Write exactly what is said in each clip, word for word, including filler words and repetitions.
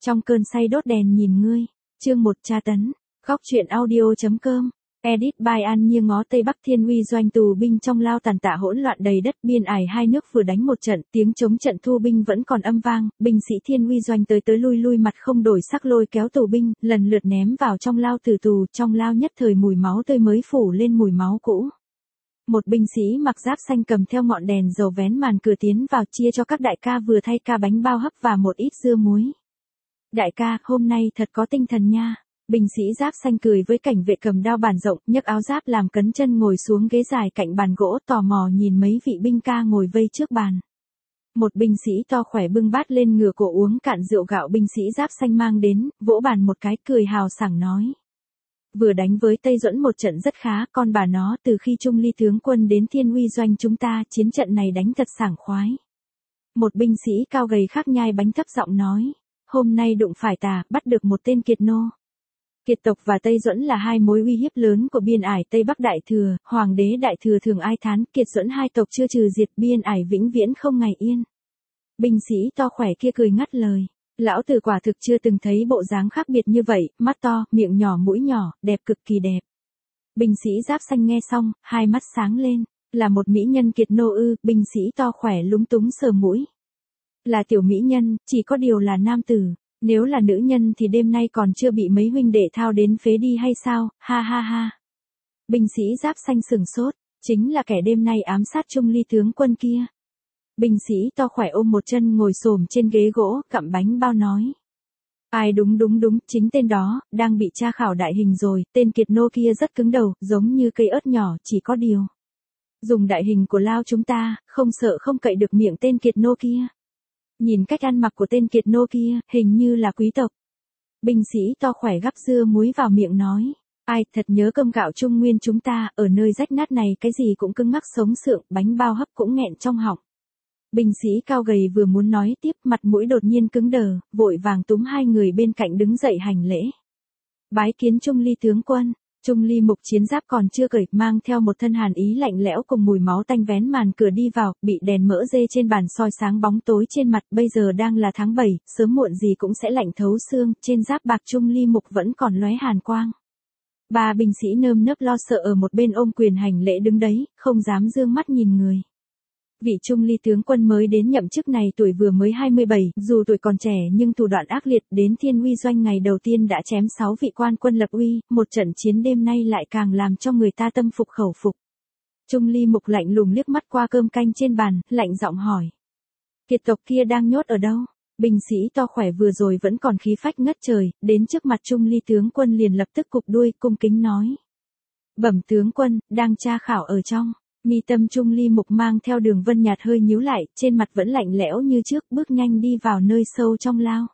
Trong cơn say đốt đèn nhìn ngươi. Chương một tra tấn. Góc truyện audio.com. Edit by An Nhiên. Ngó Tây Bắc Thiên Uy doanh tù binh trong lao tàn tạ hỗn loạn đầy đất, biên ải hai nước vừa đánh một trận, tiếng chống trận thu binh vẫn còn âm vang, binh sĩ Thiên Uy doanh tới tới lui lui mặt không đổi sắc lôi kéo tù binh, lần lượt ném vào trong lao tử tù, trong lao nhất thời mùi máu tươi mới phủ lên mùi máu cũ. Một binh sĩ mặc giáp xanh cầm theo ngọn đèn dầu vén màn cửa tiến vào chia cho các đại ca vừa thay ca bánh bao hấp và một ít dưa muối. Đại ca, hôm nay thật có tinh thần nha. Binh sĩ giáp xanh cười với cảnh vệ cầm đao bản rộng, nhấc áo giáp làm cấn chân ngồi xuống ghế dài cạnh bàn gỗ, tò mò nhìn mấy vị binh ca ngồi vây trước bàn. Một binh sĩ to khỏe bưng bát lên ngửa cổ uống cạn rượu gạo binh sĩ giáp xanh mang đến, vỗ bàn một cái cười hào sảng nói. Vừa đánh với Tây Duẫn một trận rất khá, con bà nó, từ khi Trung Ly tướng quân đến Thiên Uy doanh chúng ta, chiến trận này đánh thật sảng khoái. Một binh sĩ cao gầy khác nhai bánh thấp giọng nói, hôm nay đụng phải tà, bắt được một tên kiệt nô. Kiệt tộc và Tây Duẫn là hai mối uy hiếp lớn của biên ải Tây Bắc Đại Thừa, Hoàng đế Đại Thừa thường ai thán, Kiệt Duẫn hai tộc chưa trừ diệt, biên ải vĩnh viễn không ngày yên. Binh sĩ to khỏe kia cười ngắt lời. Lão tử quả thực chưa từng thấy bộ dáng khác biệt như vậy, mắt to, miệng nhỏ mũi nhỏ, đẹp cực kỳ đẹp. Binh sĩ giáp xanh nghe xong, hai mắt sáng lên, là một mỹ nhân kiệt nô ư, binh sĩ to khỏe lúng túng sờ mũi. Là tiểu mỹ nhân, chỉ có điều là nam tử, nếu là nữ nhân thì đêm nay còn chưa bị mấy huynh đệ thao đến phế đi hay sao, ha ha ha. Binh sĩ giáp xanh sừng sốt, chính là kẻ đêm nay ám sát Trung Ly tướng quân kia. Binh sĩ to khỏe ôm một chân ngồi xổm trên ghế gỗ, gặm bánh bao nói. Ai đúng đúng đúng, chính tên đó, đang bị tra khảo đại hình rồi, tên kiệt nô kia rất cứng đầu, giống như cây ớt nhỏ, chỉ có điều. Dùng đại hình của lao chúng ta, không sợ không cậy được miệng tên kiệt nô kia. Nhìn cách ăn mặc của tên kiệt nô kia, hình như là quý tộc. Binh sĩ to khỏe gắp dưa muối vào miệng nói. Ai, thật nhớ cơm gạo Trung Nguyên chúng ta, ở nơi rách nát này cái gì cũng cứng ngắc sống sượng, bánh bao hấp cũng nghẹn trong họng. Binh sĩ cao gầy vừa muốn nói tiếp, mặt mũi đột nhiên cứng đờ, vội vàng túm hai người bên cạnh đứng dậy hành lễ. Bái kiến Trung Ly tướng quân. Trung Ly mục chiến giáp còn chưa cởi, mang theo một thân hàn ý lạnh lẽo cùng mùi máu tanh vén màn cửa đi vào, bị đèn mỡ dê trên bàn soi sáng bóng tối trên mặt, bây giờ đang là tháng bảy, sớm muộn gì cũng sẽ lạnh thấu xương, trên giáp bạc Trung Ly mục vẫn còn lóe hàn quang. Ba binh sĩ nơm nớp lo sợ ở một bên ôm quyền hành lễ đứng đấy, không dám dương mắt nhìn người. Vị Trung Ly tướng quân mới đến nhậm chức này tuổi vừa mới hai mươi bảy, dù tuổi còn trẻ nhưng thủ đoạn ác liệt, đến Thiên Uy doanh ngày đầu tiên đã chém sáu vị quan quân lập uy, một trận chiến đêm nay lại càng làm cho người ta tâm phục khẩu phục. Trung Ly mục lạnh lùng liếc mắt qua cơm canh trên bàn, lạnh giọng hỏi. Kiệt tộc kia đang nhốt ở đâu? Binh sĩ to khỏe vừa rồi vẫn còn khí phách ngất trời, đến trước mặt Trung Ly tướng quân liền lập tức cụp đuôi, cung kính nói. Bẩm tướng quân, đang tra khảo ở trong. Mi tâm Trung Ly mục mang theo đường vân nhạt hơi nhíu lại, trên mặt vẫn lạnh lẽo như trước, bước nhanh đi vào nơi sâu trong lao.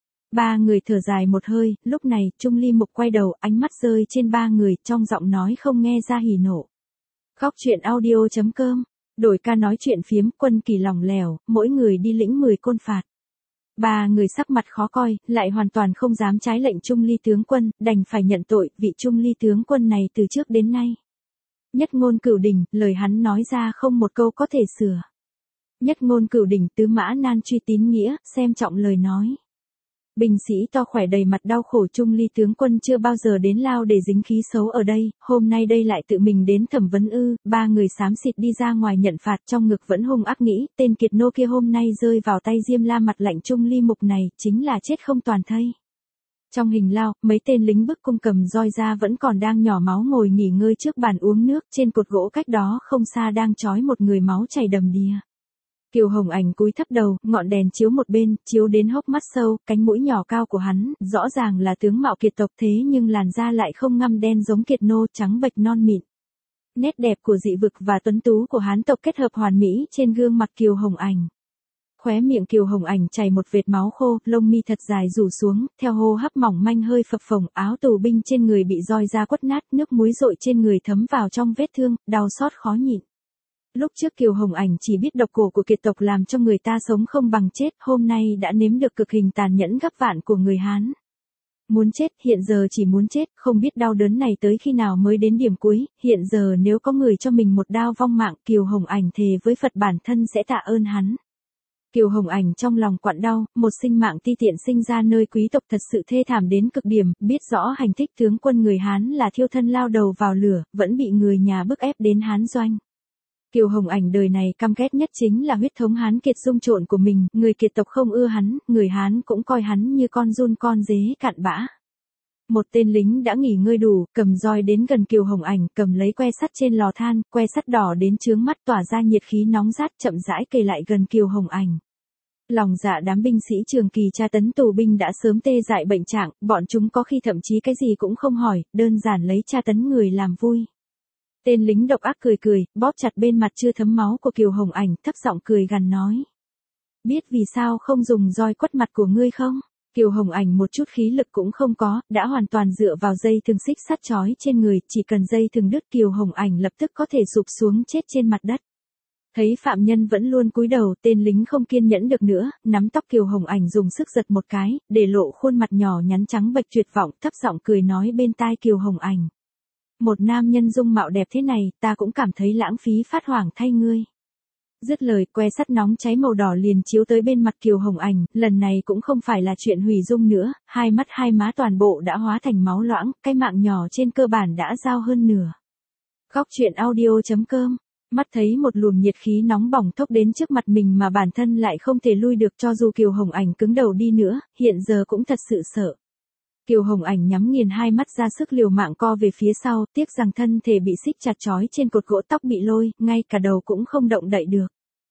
Ba người thở dài một hơi, lúc này, Trung Ly mục quay đầu, ánh mắt rơi trên ba người, trong giọng nói không nghe ra hỉ nộ. Góc truyện audio.com, đổi ca nói chuyện phiếm, quân kỳ lỏng lẻo, mỗi người đi lĩnh mười côn phạt. Ba người sắc mặt khó coi, lại hoàn toàn không dám trái lệnh Trung Ly tướng quân, đành phải nhận tội, vị Trung Ly tướng quân này từ trước đến nay. Nhất ngôn cửu đỉnh, lời hắn nói ra không một câu có thể sửa. Nhất ngôn cửu đỉnh tứ mã nan truy tín nghĩa, xem trọng lời nói. Binh sĩ to khỏe đầy mặt đau khổ Trung Ly tướng quân chưa bao giờ đến lao để dính khí xấu ở đây, hôm nay đây lại tự mình đến thẩm vấn ư, ba người xám xịt đi ra ngoài nhận phạt trong ngực vẫn hung ác nghĩ, tên kiệt nô kia hôm nay rơi vào tay Diêm La mặt lạnh Trung Ly mục này, chính là chết không toàn thây. Trong hình lao, mấy tên lính bức cung cầm roi ra vẫn còn đang nhỏ máu ngồi nghỉ ngơi trước bàn uống nước, trên cột gỗ cách đó không xa đang trói một người máu chảy đầm đìa. Kiều Hồng Ảnh cúi thấp đầu, ngọn đèn chiếu một bên, chiếu đến hốc mắt sâu, cánh mũi nhỏ cao của hắn, rõ ràng là tướng mạo kiệt tộc thế nhưng làn da lại không ngăm đen giống kiệt nô, trắng bệch non mịn. Nét đẹp của dị vực và tuấn tú của Hán tộc kết hợp hoàn mỹ trên gương mặt Kiều Hồng Ảnh. Khóe miệng Kiều Hồng Ảnh chảy một vệt máu khô, lông mi thật dài rủ xuống, theo hô hấp mỏng manh hơi phập phồng, áo tù binh trên người bị roi ra quất nát, nước muối dội trên người thấm vào trong vết thương, đau xót khó nhịn. Lúc trước Kiều Hồng Ảnh chỉ biết độc cổ của kiệt tộc làm cho người ta sống không bằng chết, hôm nay đã nếm được cực hình tàn nhẫn gấp vạn của người Hán. Muốn chết, hiện giờ chỉ muốn chết, không biết đau đớn này tới khi nào mới đến điểm cuối, hiện giờ nếu có người cho mình một đao vong mạng, Kiều Hồng Ảnh thề với Phật bản thân sẽ tạ ơn hắn. Kiều Hồng Ảnh trong lòng quặn đau, một sinh mạng ti tiện sinh ra nơi quý tộc thật sự thê thảm đến cực điểm, biết rõ hành thích tướng quân người Hán là thiêu thân lao đầu vào lửa, vẫn bị người nhà bức ép đến Hán doanh. Kiều Hồng Ảnh đời này căm ghét nhất chính là huyết thống Hán Kiệt dung trộn của mình, người Kiệt tộc không ưa hắn, người Hán cũng coi hắn như con giun con dế cặn bã. Một tên lính đã nghỉ ngơi đủ, cầm roi đến gần Kiều Hồng Ảnh, cầm lấy que sắt trên lò than, que sắt đỏ đến chướng mắt tỏa ra nhiệt khí nóng rát, chậm rãi kề lại gần Kiều Hồng Ảnh. Lòng dạ đám binh sĩ trường kỳ tra tấn tù binh đã sớm tê dại bệnh trạng, bọn chúng có khi thậm chí cái gì cũng không hỏi, đơn giản lấy tra tấn người làm vui. Tên lính độc ác cười cười, bóp chặt bên mặt chưa thấm máu của Kiều Hồng Ảnh, thấp giọng cười gằn nói. Biết vì sao không dùng roi quất mặt của ngươi không? Kiều Hồng Ảnh một chút khí lực cũng không có, đã hoàn toàn dựa vào dây thừng xích sắt trói trên người, chỉ cần dây thừng đứt Kiều Hồng Ảnh lập tức có thể sụp xuống chết trên mặt đất. Thấy phạm nhân vẫn luôn cúi đầu, tên lính không kiên nhẫn được nữa, nắm tóc Kiều Hồng Ảnh dùng sức giật một cái, để lộ khuôn mặt nhỏ nhắn trắng bệch tuyệt vọng, thấp giọng cười nói bên tai Kiều Hồng Ảnh. Một nam nhân dung mạo đẹp thế này, ta cũng cảm thấy lãng phí phát hoảng thay ngươi. Dứt lời, que sắt nóng cháy màu đỏ liền chiếu tới bên mặt Kiều Hồng Ảnh, lần này cũng không phải là chuyện hủy dung nữa, hai mắt hai má toàn bộ đã hóa thành máu loãng, cái mạng nhỏ trên cơ bản đã giao hơn nửa. Góc truyện audio chấm com. Mắt thấy một luồng nhiệt khí nóng bỏng thốc đến trước mặt mình mà bản thân lại không thể lui được, cho dù Kiều Hồng Ảnh cứng đầu đi nữa, hiện giờ cũng thật sự sợ. Kiều Hồng Ảnh nhắm nghiền hai mắt ra sức liều mạng co về phía sau, tiếc rằng thân thể bị xích chặt trói trên cột gỗ, tóc bị lôi, ngay cả đầu cũng không động đậy được.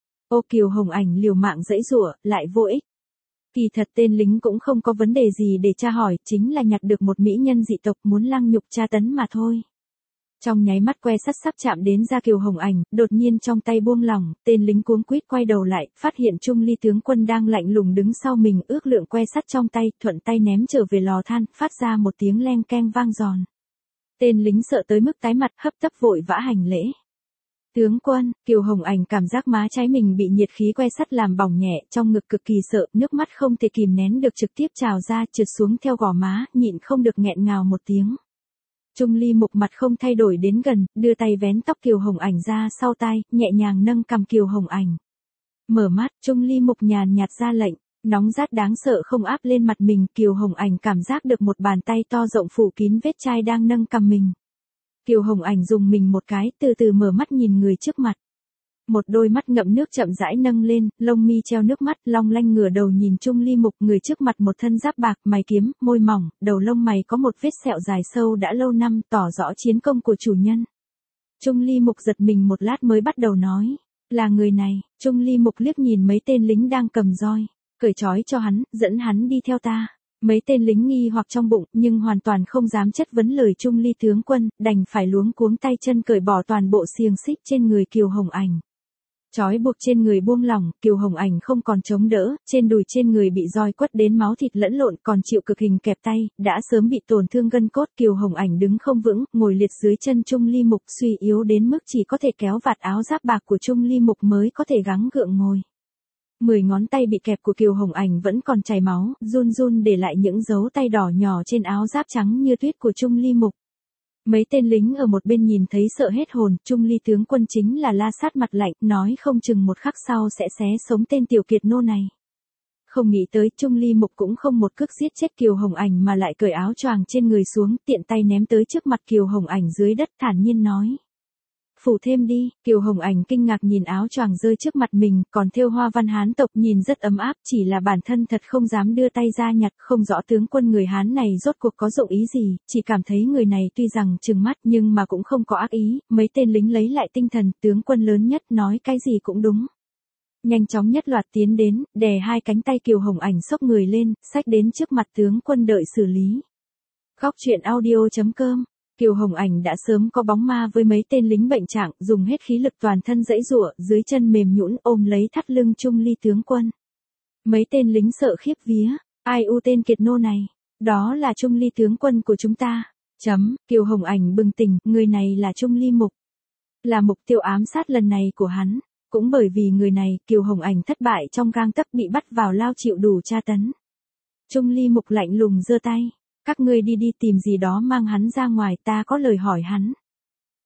Ô Kiều Hồng Ảnh liều mạng giãy giụa, lại vô ích. Kỳ thật tên lính cũng không có vấn đề gì để tra hỏi, chính là nhặt được một mỹ nhân dị tộc muốn lăng nhục tra tấn mà thôi. Trong nháy mắt que sắt sắp chạm đến da Kiều Hồng Ảnh, đột nhiên trong tay buông lỏng, tên lính cuống quýt quay đầu lại, phát hiện Trung Ly tướng quân đang lạnh lùng đứng sau mình, ước lượng que sắt trong tay, thuận tay ném trở về lò than, phát ra một tiếng leng keng vang giòn. Tên lính sợ tới mức tái mặt, hấp tấp vội vã hành lễ. Tướng quân, Kiều Hồng Ảnh cảm giác má trái mình bị nhiệt khí que sắt làm bỏng nhẹ, trong ngực cực kỳ sợ, nước mắt không thể kìm nén được trực tiếp trào ra, trượt xuống theo gò má, nhịn không được nghẹn ngào một tiếng. Trung Ly Mục mặt không thay đổi đến gần, đưa tay vén tóc Kiều Hồng Ảnh ra sau tai, nhẹ nhàng nâng cằm Kiều Hồng Ảnh. Mở mắt, Trung Ly Mục nhàn nhạt ra lệnh, nóng rát đáng sợ không áp lên mặt mình, Kiều Hồng Ảnh cảm giác được một bàn tay to rộng phủ kín vết chai đang nâng cằm mình. Kiều Hồng Ảnh dùng mình một cái, từ từ mở mắt nhìn người trước mặt. Một đôi mắt ngậm nước chậm rãi nâng lên, lông mi treo nước mắt, long lanh ngửa đầu nhìn Trung Ly Mục, người trước mặt một thân giáp bạc, mày kiếm, môi mỏng, đầu lông mày có một vết sẹo dài sâu đã lâu năm, tỏ rõ chiến công của chủ nhân. Trung Ly Mục giật mình một lát mới bắt đầu nói, là người này. Trung Ly Mục liếc nhìn mấy tên lính đang cầm roi, cởi trói cho hắn, dẫn hắn đi theo ta. Mấy tên lính nghi hoặc trong bụng, nhưng hoàn toàn không dám chất vấn lời Trung Ly tướng quân, đành phải luống cuống tay chân cởi bỏ toàn bộ xiềng xích trên người Kiều Hồng Ảnh. Trói buộc trên người buông lỏng, Kiều Hồng Ảnh không còn chống đỡ, trên đùi trên người bị roi quất đến máu thịt lẫn lộn, còn chịu cực hình kẹp tay, đã sớm bị tổn thương gân cốt. Kiều Hồng Ảnh đứng không vững, ngồi liệt dưới chân Trung Ly Mục, suy yếu đến mức chỉ có thể kéo vạt áo giáp bạc của Trung Ly Mục mới có thể gắng gượng ngồi. Mười ngón tay bị kẹp của Kiều Hồng Ảnh vẫn còn chảy máu, run run để lại những dấu tay đỏ nhỏ trên áo giáp trắng như tuyết của Trung Ly Mục. Mấy tên lính ở một bên nhìn thấy sợ hết hồn, Trung Ly tướng quân chính là la sát mặt lạnh, nói không chừng một khắc sau sẽ xé sống tên tiểu kiệt nô này. Không nghĩ tới Trung Ly Mục cũng không một cước giết chết Kiều Hồng Ảnh mà lại cởi áo choàng trên người xuống, tiện tay ném tới trước mặt Kiều Hồng Ảnh dưới đất, thản nhiên nói. Phủ thêm đi. Kiều Hồng Ảnh kinh ngạc nhìn áo choàng rơi trước mặt mình, còn thêu hoa văn Hán tộc nhìn rất ấm áp, chỉ là bản thân thật không dám đưa tay ra nhặt, không rõ tướng quân người Hán này rốt cuộc có dụng ý gì, chỉ cảm thấy người này tuy rằng trừng mắt nhưng mà cũng không có ác ý. Mấy tên lính lấy lại tinh thần, tướng quân lớn nhất nói cái gì cũng đúng. Nhanh chóng nhất loạt tiến đến, đè hai cánh tay Kiều Hồng Ảnh xốc người lên, xách đến trước mặt tướng quân đợi xử lý. Góc truyện audio chấm com. Kiều Hồng Ảnh đã sớm có bóng ma với mấy tên lính bệnh trạng, dùng hết khí lực toàn thân giãy giụa, dưới chân mềm nhũn ôm lấy thắt lưng Trung Ly tướng quân. Mấy tên lính sợ khiếp vía, ai u tên kiệt nô này, đó là Trung Ly tướng quân của chúng ta. Chấm, Kiều Hồng Ảnh bừng tỉnh, người này là Trung Ly Mục. Là mục tiêu ám sát lần này của hắn, cũng bởi vì người này, Kiều Hồng Ảnh thất bại trong gang tấc bị bắt vào lao chịu đủ tra tấn. Trung Ly Mục lạnh lùng giơ tay. Các ngươi đi đi tìm gì đó mang hắn ra ngoài, ta có lời hỏi hắn.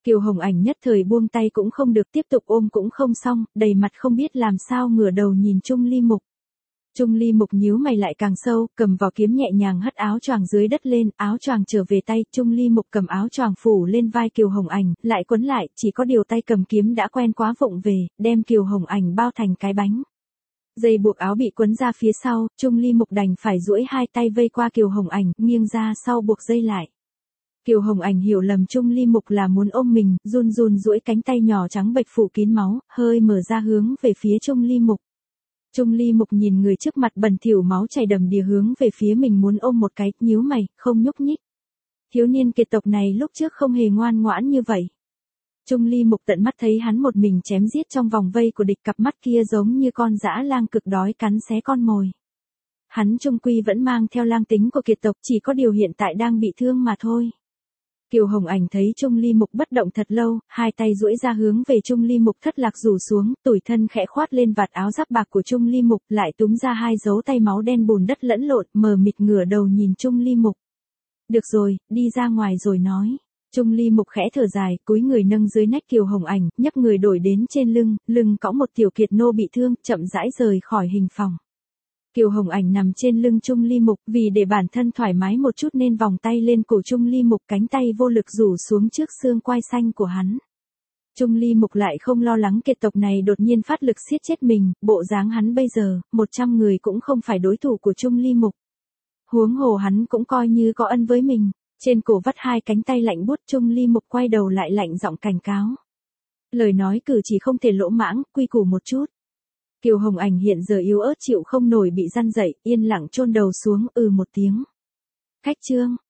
Kiều Hồng Ảnh nhất thời buông tay cũng không được, tiếp tục ôm cũng không xong, đầy mặt không biết làm sao ngửa đầu nhìn Trung Ly Mục. Trung Ly Mục nhíu mày lại càng sâu, cầm vỏ kiếm nhẹ nhàng hất áo choàng dưới đất lên, áo choàng trở về tay, Trung Ly Mục cầm áo choàng phủ lên vai Kiều Hồng Ảnh, lại quấn lại, chỉ có điều tay cầm kiếm đã quen quá vụng về, đem Kiều Hồng Ảnh bao thành cái bánh. Dây buộc áo bị quấn ra phía sau, Trung Ly Mục đành phải duỗi hai tay vây qua Kiều Hồng Ảnh, nghiêng ra sau buộc dây lại. Kiều Hồng Ảnh hiểu lầm Trung Ly Mục là muốn ôm mình, run run duỗi cánh tay nhỏ trắng bệch phủ kín máu, hơi mở ra hướng về phía Trung Ly Mục. Trung Ly Mục nhìn người trước mặt bẩn thỉu máu chảy đầm đìa hướng về phía mình muốn ôm một cái, nhíu mày, không nhúc nhích. Thiếu niên kiệt tộc này lúc trước không hề ngoan ngoãn như vậy. Trung Ly Mục tận mắt thấy hắn một mình chém giết trong vòng vây của địch, cặp mắt kia giống như con dã lang cực đói cắn xé con mồi. Hắn trung quy vẫn mang theo lang tính của kiệt tộc, chỉ có điều hiện tại đang bị thương mà thôi. Kiều Hồng Ảnh thấy Trung Ly Mục bất động thật lâu, hai tay duỗi ra hướng về Trung Ly Mục thất lạc rủ xuống, tủi thân khẽ khoát lên vạt áo giáp bạc của Trung Ly Mục, lại túm ra hai dấu tay máu đen bùn đất lẫn lộn, mờ mịt ngửa đầu nhìn Trung Ly Mục. Được rồi, đi ra ngoài rồi nói. Trung Ly Mục khẽ thở dài, cúi người nâng dưới nách Kiều Hồng Ảnh, nhấc người đổi đến trên lưng, lưng cõng một tiểu kiệt nô bị thương, chậm rãi rời khỏi hình phòng. Kiều Hồng Ảnh nằm trên lưng Trung Ly Mục, vì để bản thân thoải mái một chút nên vòng tay lên cổ Trung Ly Mục, cánh tay vô lực rủ xuống trước xương quai xanh của hắn. Trung Ly Mục lại không lo lắng kiệt tộc này đột nhiên phát lực siết chết mình, bộ dáng hắn bây giờ, một trăm người cũng không phải đối thủ của Trung Ly Mục. Huống hồ hắn cũng coi như có ân với mình, trên cổ vắt hai cánh tay lạnh buốt. Trung Ly Mục quay đầu lại lạnh giọng cảnh cáo. Lời nói cử chỉ không thể lỗ mãng, quy củ một chút. Kiều Hồng Ảnh hiện giờ yếu ớt chịu không nổi bị răn dậy, yên lặng chôn đầu xuống, ừ một tiếng. Khách trương,